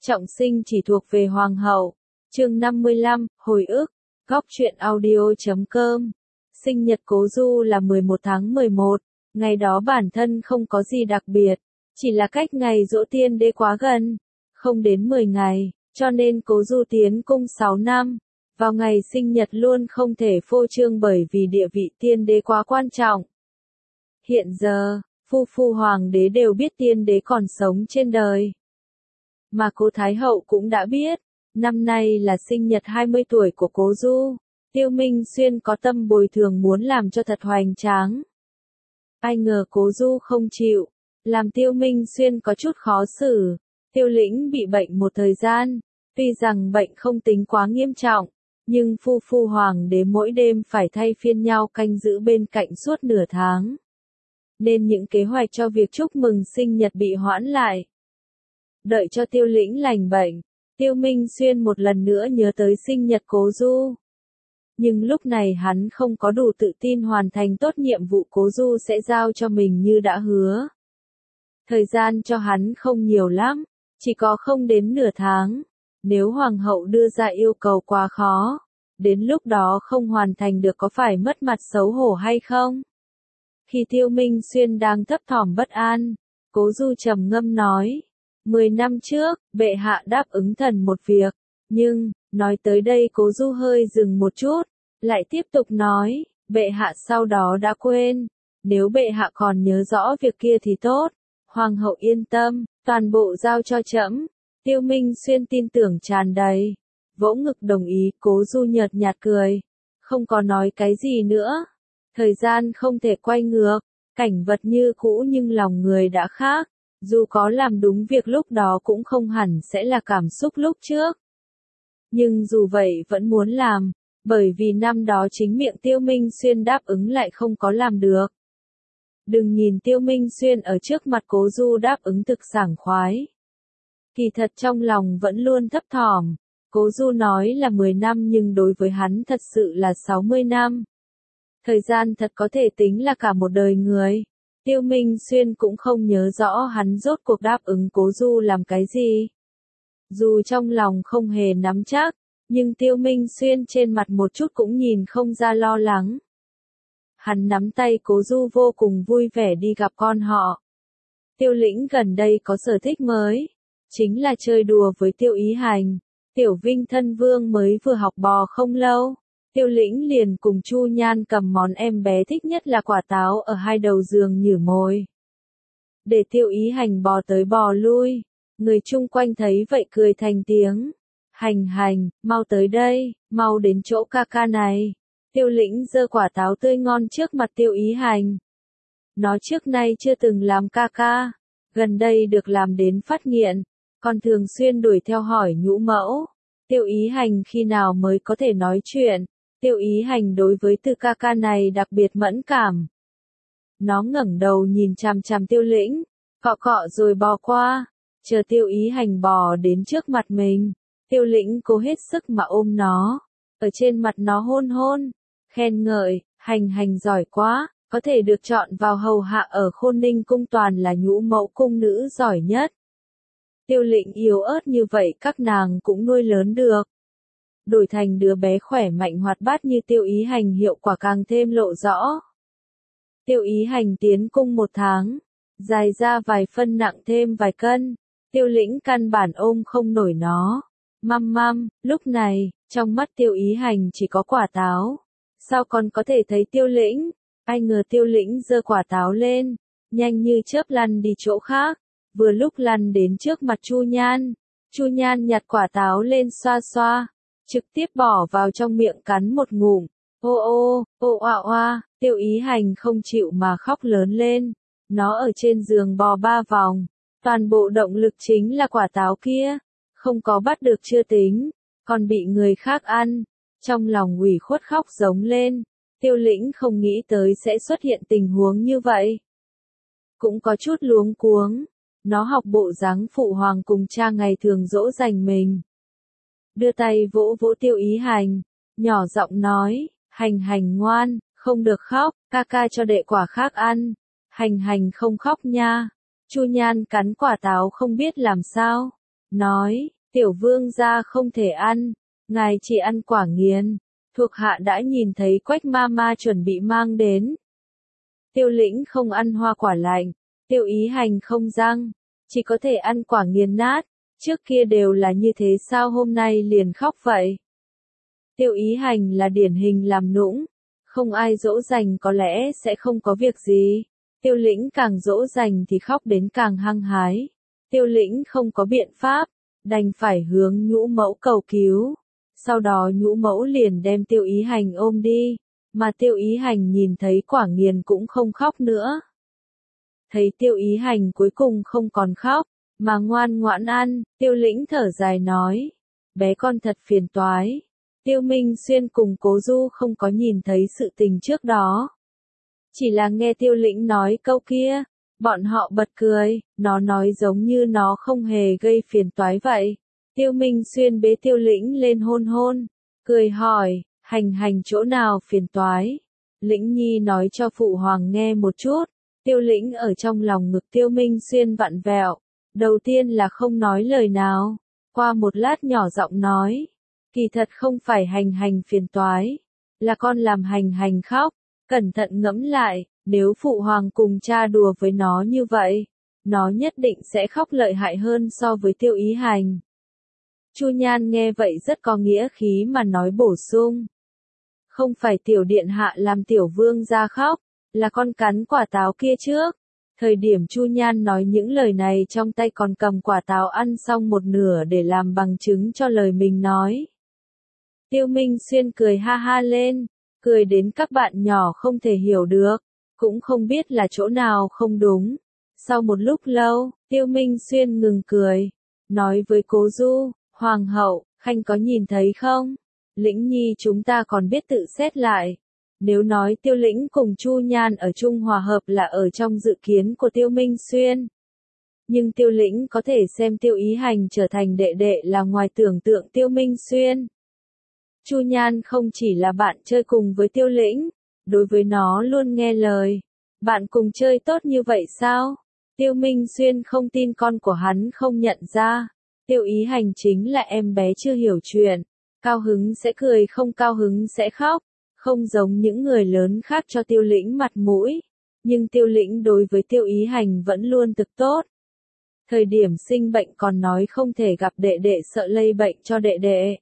Trọng sinh chỉ thuộc về hoàng hậu. Chương 55, hồi ức. Góc truyện audio.com. Sinh nhật Cố Du là 11 tháng 11, ngày đó bản thân không có gì đặc biệt, chỉ là cách ngày giỗ tiên đế quá gần, không đến 10 ngày, cho nên Cố Du tiến cung 6 năm. Vào ngày sinh nhật luôn không thể phô trương bởi vì địa vị tiên đế quá quan trọng. Hiện giờ, phu hoàng đế đều biết tiên đế còn sống trên đời. Mà Cố Thái Hậu cũng đã biết, năm nay là sinh nhật 20 tuổi của Cố Du. Tiêu Minh Xuyên có tâm bồi thường muốn làm cho thật hoành tráng. Ai ngờ Cố Du không chịu, làm Tiêu Minh Xuyên có chút khó xử. Tiêu Lĩnh bị bệnh một thời gian, tuy rằng bệnh không tính quá nghiêm trọng, nhưng phu hoàng đế mỗi đêm phải thay phiên nhau canh giữ bên cạnh suốt nửa tháng. Nên những kế hoạch cho việc chúc mừng sinh nhật bị hoãn lại. Đợi cho Tiêu Lĩnh lành bệnh, Tiêu Minh Xuyên một lần nữa nhớ tới sinh nhật Cố Du. Nhưng lúc này hắn không có đủ tự tin hoàn thành tốt nhiệm vụ Cố Du sẽ giao cho mình như đã hứa. Thời gian cho hắn không nhiều lắm, chỉ có không đến nửa tháng. Nếu hoàng hậu đưa ra yêu cầu quá khó, đến lúc đó không hoàn thành được có phải mất mặt xấu hổ hay không? Khi Tiêu Minh Xuyên đang thấp thỏm bất an, Cố Du trầm ngâm nói, 10 năm trước, bệ hạ đáp ứng thần một việc, nhưng, nói tới đây Cố Du hơi dừng một chút, lại tiếp tục nói, bệ hạ sau đó đã quên, nếu bệ hạ còn nhớ rõ việc kia thì tốt, hoàng hậu yên tâm, toàn bộ giao cho trẫm. Tiêu Minh Xuyên tin tưởng tràn đầy, vỗ ngực đồng ý. Cố Du nhợt nhạt cười, không có nói cái gì nữa. Thời gian không thể quay ngược, cảnh vật như cũ nhưng lòng người đã khác, dù có làm đúng việc lúc đó cũng không hẳn sẽ là cảm xúc lúc trước. Nhưng dù vậy vẫn muốn làm, bởi vì năm đó chính miệng Tiêu Minh Xuyên đáp ứng lại không có làm được. Đừng nhìn Tiêu Minh Xuyên ở trước mặt Cố Du đáp ứng thực sảng khoái. Kỳ thật trong lòng vẫn luôn thấp thỏm, Cố Du nói là 10 năm nhưng đối với hắn thật sự là 60 năm. Thời gian thật có thể tính là cả một đời người. Tiêu Minh Xuyên cũng không nhớ rõ hắn rốt cuộc đáp ứng Cố Du làm cái gì. Dù trong lòng không hề nắm chắc, nhưng Tiêu Minh Xuyên trên mặt một chút cũng nhìn không ra lo lắng. Hắn nắm tay Cố Du vô cùng vui vẻ đi gặp con họ. Tiêu Lĩnh gần đây có sở thích mới, chính là chơi đùa với Tiêu Ý Hành. Tiểu Vinh thân vương mới vừa học bò không lâu, Tiêu Lĩnh liền cùng Chu Nhan cầm món em bé thích nhất là quả táo ở hai đầu giường nhử mồi. Để Tiêu Ý Hành bò tới bò lui, người chung quanh thấy vậy cười thành tiếng. Hành, mau tới đây, mau đến chỗ ca ca này. Tiêu Lĩnh giơ quả táo tươi ngon trước mặt Tiêu Ý Hành. Nó trước nay chưa từng làm ca ca, gần đây được làm đến phát nghiện, còn thường xuyên đuổi theo hỏi nhũ mẫu. Tiêu Ý Hành khi nào mới có thể nói chuyện? Tiêu Ý Hành đối với từ ca ca này đặc biệt mẫn cảm. Nó ngẩng đầu nhìn chằm chằm Tiêu Lĩnh, cọ rồi bò qua, chờ Tiêu Ý Hành bò đến trước mặt mình. Tiêu Lĩnh cố hết sức mà ôm nó, ở trên mặt nó hôn, khen ngợi, hành giỏi quá, có thể được chọn vào hầu hạ ở Khôn Ninh cung toàn là nhũ mẫu cung nữ giỏi nhất. Tiêu Lĩnh yếu ớt như vậy các nàng cũng nuôi lớn được. Đổi thành đứa bé khỏe mạnh hoạt bát như Tiêu Ý Hành hiệu quả càng thêm lộ rõ. Tiêu Ý Hành tiến cung 1 tháng, dài ra vài phân nặng thêm vài cân, Tiêu Lĩnh căn bản ôm không nổi nó. Măm, lúc này, trong mắt Tiêu Ý Hành chỉ có quả táo. Sao còn có thể thấy Tiêu Lĩnh? Ai ngờ Tiêu Lĩnh giơ quả táo lên, nhanh như chớp lăn đi chỗ khác, vừa lúc lăn đến trước mặt Chu Nhan. Chu Nhan nhặt quả táo lên xoa, trực tiếp bỏ vào trong miệng cắn một ngụm. Ô oa, Tiêu Ý Hành không chịu mà khóc lớn lên. Nó ở trên giường bò 3 vòng, toàn bộ động lực chính là quả táo kia. Không có bắt được chưa tính, còn bị người khác ăn. Trong lòng ủy khuất khóc giống lên. Tiêu Lĩnh không nghĩ tới sẽ xuất hiện tình huống như vậy. Cũng có chút luống cuống. Nó học bộ dáng phụ hoàng cùng cha ngày thường dỗ dành mình. Đưa tay vỗ Tiêu Ý Hành, nhỏ giọng nói, hành ngoan, không được khóc, ca ca cho đệ quả khác ăn. Hành không khóc nha. Chu Nhan cắn quả táo không biết làm sao. nói, tiểu vương gia không thể ăn, ngài chỉ ăn quả nghiền, thuộc hạ đã nhìn thấy Quách ma ma chuẩn bị mang đến. Tiêu Lĩnh không ăn hoa quả lạnh, Tiêu Ý Hành không răng, chỉ có thể ăn quả nghiền nát, trước kia đều là như thế sao hôm nay liền khóc vậy? Tiêu Ý Hành là điển hình làm nũng, không ai dỗ dành có lẽ sẽ không có việc gì. Tiêu Lĩnh càng dỗ dành thì khóc đến càng hăng hái. Tiêu Lĩnh không có biện pháp, đành phải hướng Nhũ Mẫu cầu cứu. Sau đó Nhũ Mẫu liền đem Tiêu Ý Hành ôm đi, mà Tiêu Ý Hành nhìn thấy quả nghiền cũng không khóc nữa. Thấy Tiêu Ý Hành cuối cùng không còn khóc, mà ngoan ngoãn ăn, Tiêu Lĩnh thở dài nói, bé con thật phiền toái. Tiêu Minh Xuyên cùng Cố Du không có nhìn thấy sự tình trước đó. Chỉ là nghe Tiêu Lĩnh nói câu kia, bọn họ bật cười, nó nói giống như nó không hề gây phiền toái vậy. Tiêu Minh Xuyên bế Tiêu Lĩnh lên hôn hôn, cười hỏi, hành chỗ nào phiền toái. Lĩnh Nhi nói cho Phụ Hoàng nghe một chút. Tiêu Lĩnh ở trong lòng ngực Tiêu Minh Xuyên vặn vẹo, đầu tiên là không nói lời nào, qua một lát nhỏ giọng nói, kỳ thật không phải hành phiền toái, là con làm hành khóc, cẩn thận ngẫm lại, nếu Phụ Hoàng cùng cha đùa với nó như vậy, nó nhất định sẽ khóc lợi hại hơn so với Tiêu Ý Hành. Chu Nhan nghe vậy rất có nghĩa khí mà nói bổ sung, không phải tiểu điện hạ làm tiểu vương ra khóc, là con cắn quả táo kia trước. Thời điểm Chu Nhan nói những lời này trong tay còn cầm quả táo ăn xong một nửa để làm bằng chứng cho lời mình nói. Tiêu Minh Xuyên cười ha ha lên, cười đến các bạn nhỏ không thể hiểu được, cũng không biết là chỗ nào không đúng. Sau một lúc lâu, Tiêu Minh Xuyên ngừng cười, nói với Cố Du, Hoàng hậu, Khanh có nhìn thấy không? Lĩnh Nhi chúng ta còn biết tự xét lại. Nếu nói Tiêu Lĩnh cùng Chu Nhan ở chung hòa hợp là ở trong dự kiến của Tiêu Minh Xuyên. Nhưng Tiêu Lĩnh có thể xem Tiêu Ý Hành trở thành đệ đệ là ngoài tưởng tượng Tiêu Minh Xuyên. Chu Nhan không chỉ là bạn chơi cùng với Tiêu Lĩnh, đối với nó luôn nghe lời. Bạn cùng chơi tốt như vậy sao? Tiêu Minh Xuyên không tin con của hắn không nhận ra. Tiêu Ý Hành chính là em bé chưa hiểu chuyện. Cao hứng sẽ cười, không cao hứng sẽ khóc. Không giống những người lớn khác cho Tiêu Lĩnh mặt mũi, nhưng Tiêu Lĩnh đối với Tiêu Ý Hành vẫn luôn thực tốt. Thời điểm sinh bệnh còn nói không thể gặp đệ đệ sợ lây bệnh cho đệ đệ.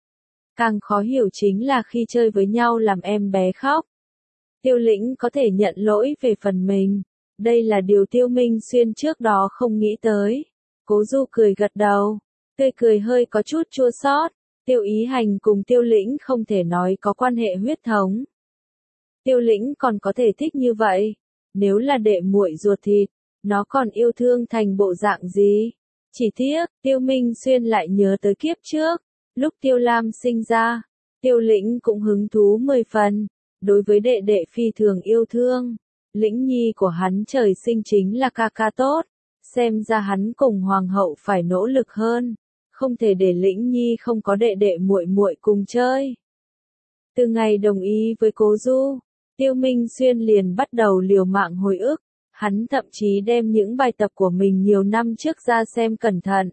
Càng khó hiểu chính là khi chơi với nhau làm em bé khóc. Tiêu Lĩnh có thể nhận lỗi về phần mình, đây là điều Tiêu Minh Xuyên trước đó không nghĩ tới. Cố Du cười gật đầu, tươi cười hơi có chút chua xót. Tiêu Ý Hành cùng Tiêu Lĩnh không thể nói có quan hệ huyết thống. Tiêu Lĩnh còn có thể thích như vậy, nếu là đệ muội ruột thịt, nó còn yêu thương thành bộ dạng gì? Chỉ tiếc, Tiêu Minh Xuyên lại nhớ tới kiếp trước, lúc Tiêu Lam sinh ra, Tiêu Lĩnh cũng hứng thú 10 phần, đối với đệ đệ phi thường yêu thương. Lĩnh Nhi của hắn trời sinh chính là ca ca tốt, xem ra hắn cùng hoàng hậu phải nỗ lực hơn. Không thể để Lĩnh Nhi không có đệ đệ muội muội cùng chơi. Từ ngày đồng ý với Cố Du, Tiêu Minh Xuyên liền bắt đầu liều mạng hồi ức, hắn thậm chí đem những bài tập của mình nhiều năm trước ra xem cẩn thận.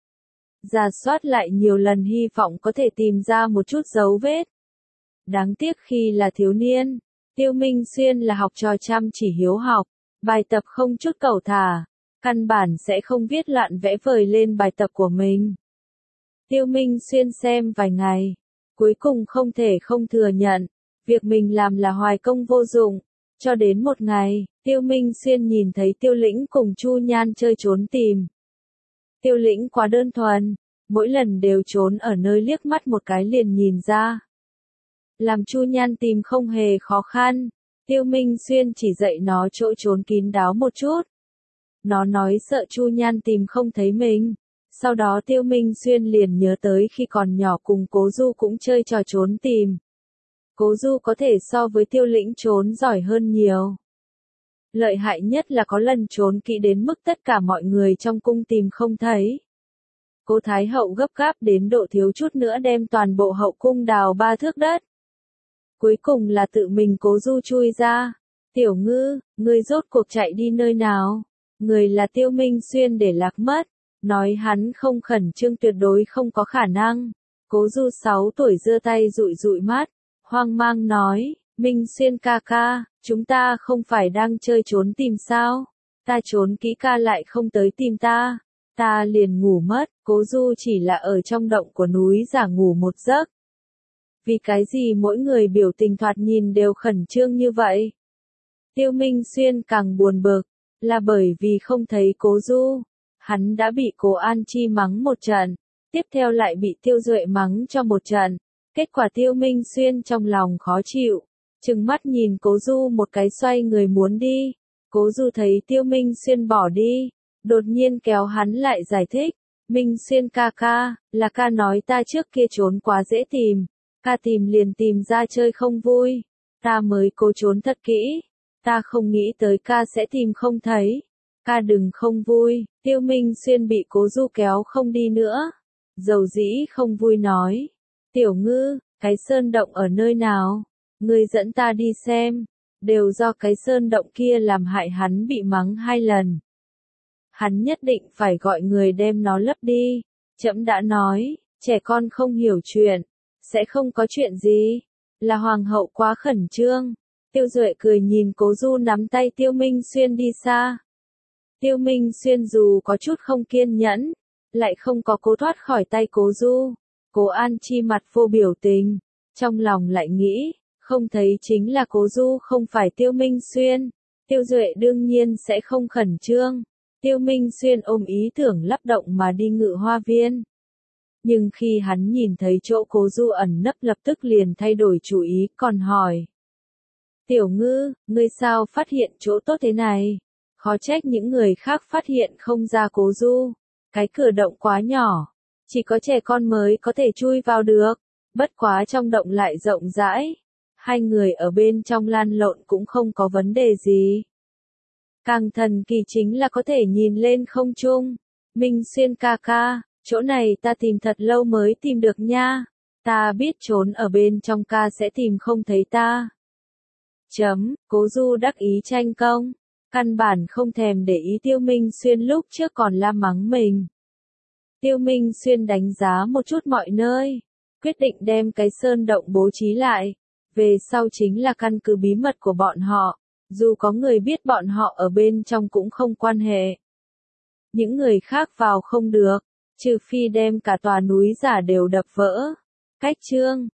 Rà soát lại nhiều lần hy vọng có thể tìm ra một chút dấu vết. Đáng tiếc khi là thiếu niên, Tiêu Minh Xuyên là học trò chăm chỉ hiếu học, bài tập không chút cẩu thả, căn bản sẽ không viết loạn vẽ vời lên bài tập của mình. Tiêu Minh Xuyên xem vài ngày, cuối cùng không thể không thừa nhận, việc mình làm là hoài công vô dụng. Cho đến một ngày, Tiêu Minh Xuyên nhìn thấy Tiêu Lĩnh cùng Chu Nhan chơi trốn tìm. Tiêu Lĩnh quá đơn thuần, mỗi lần đều trốn ở nơi liếc mắt một cái liền nhìn ra. Làm Chu Nhan tìm không hề khó khăn, Tiêu Minh Xuyên chỉ dạy nó chỗ trốn kín đáo một chút. Nó nói sợ Chu Nhan tìm không thấy mình. Sau đó Tiêu Minh Xuyên liền nhớ tới khi còn nhỏ cùng Cố Du cũng chơi trò trốn tìm. Cố Du có thể so với Tiêu Lĩnh trốn giỏi hơn nhiều. Lợi hại nhất là có lần trốn kỹ đến mức tất cả mọi người trong cung tìm không thấy. Cố Thái Hậu gấp gáp đến độ thiếu chút nữa đem toàn bộ hậu cung đào 3 thước đất. Cuối cùng là tự mình Cố Du chui ra. Tiểu Ngư, ngươi rốt cuộc chạy đi nơi nào? Người là Tiêu Minh Xuyên để lạc mất. nói hắn không khẩn trương tuyệt đối không có khả năng. Cố Du 6 tuổi giơ tay dụi dụi mắt, hoang mang nói, Minh Xuyên ca ca, chúng ta không phải đang chơi trốn tìm sao? Ta trốn kỹ ca lại không tới tìm ta. Ta liền ngủ mất, Cố Du chỉ là ở trong động của núi giả ngủ một giấc. Vì cái gì mỗi người biểu tình thoạt nhìn đều khẩn trương như vậy? Tiêu Minh Xuyên càng buồn bực, là bởi vì không thấy Cố Du. Hắn đã bị Cố An Chi mắng một trận, tiếp theo lại bị Tiêu Duệ mắng cho một trận. Kết quả Tiêu Minh Xuyên trong lòng khó chịu, trừng mắt nhìn Cố Du một cái xoay người muốn đi. Cố Du thấy Tiêu Minh Xuyên bỏ đi, đột nhiên kéo hắn lại giải thích, Minh Xuyên ca ca, là ca nói ta trước kia trốn quá dễ tìm, ca tìm liền tìm ra chơi không vui, ta mới cố trốn thật kỹ, ta không nghĩ tới ca sẽ tìm không thấy, ca đừng không vui. Tiêu Minh Xuyên bị Cố Du kéo không đi nữa, dầu dĩ không vui nói, Tiểu Ngư, cái sơn động ở nơi nào, ngươi dẫn ta đi xem. Đều do cái sơn động kia làm hại hắn bị mắng 2 lần. Hắn nhất định phải gọi người đem nó lấp đi. Trẫm đã nói, trẻ con không hiểu chuyện, sẽ không có chuyện gì. Là hoàng hậu quá khẩn trương. Tiêu Duệ cười nhìn Cố Du nắm tay Tiêu Minh Xuyên đi xa. Tiêu Minh Xuyên dù có chút không kiên nhẫn, lại không có cố thoát khỏi tay Cố Du. Cố An Chi mặt vô biểu tình, trong lòng lại nghĩ, không thấy chính là Cố Du không phải Tiêu Minh Xuyên. Tiêu Duệ đương nhiên sẽ không khẩn trương. Tiêu Minh Xuyên ôm ý tưởng lắp động mà đi Ngự Hoa Viên. Nhưng khi hắn nhìn thấy chỗ Cố Du ẩn nấp lập tức liền thay đổi chủ ý còn hỏi. Tiểu Ngư, ngươi sao phát hiện chỗ tốt thế này? Khó trách những người khác phát hiện không ra Cố Du. Cái cửa động quá nhỏ, chỉ có trẻ con mới có thể chui vào được. Bất quá trong động lại rộng rãi. 2 người ở bên trong lan lộn cũng không có vấn đề gì. Càng thần kỳ chính là có thể nhìn lên không trung. Minh Xuyên ca ca, chỗ này ta tìm thật lâu mới tìm được nha. Ta biết trốn ở bên trong ca sẽ tìm không thấy ta. Cố Du đắc ý tranh công, căn bản không thèm để ý Tiêu Minh Xuyên lúc trước còn la mắng mình. Tiêu Minh Xuyên đánh giá một chút mọi nơi, quyết định đem cái sơn động bố trí lại. Về sau chính là căn cứ bí mật của bọn họ, dù có người biết bọn họ ở bên trong cũng không quan hệ. Những người khác vào không được, trừ phi đem cả tòa núi giả đều đập vỡ. Cách chương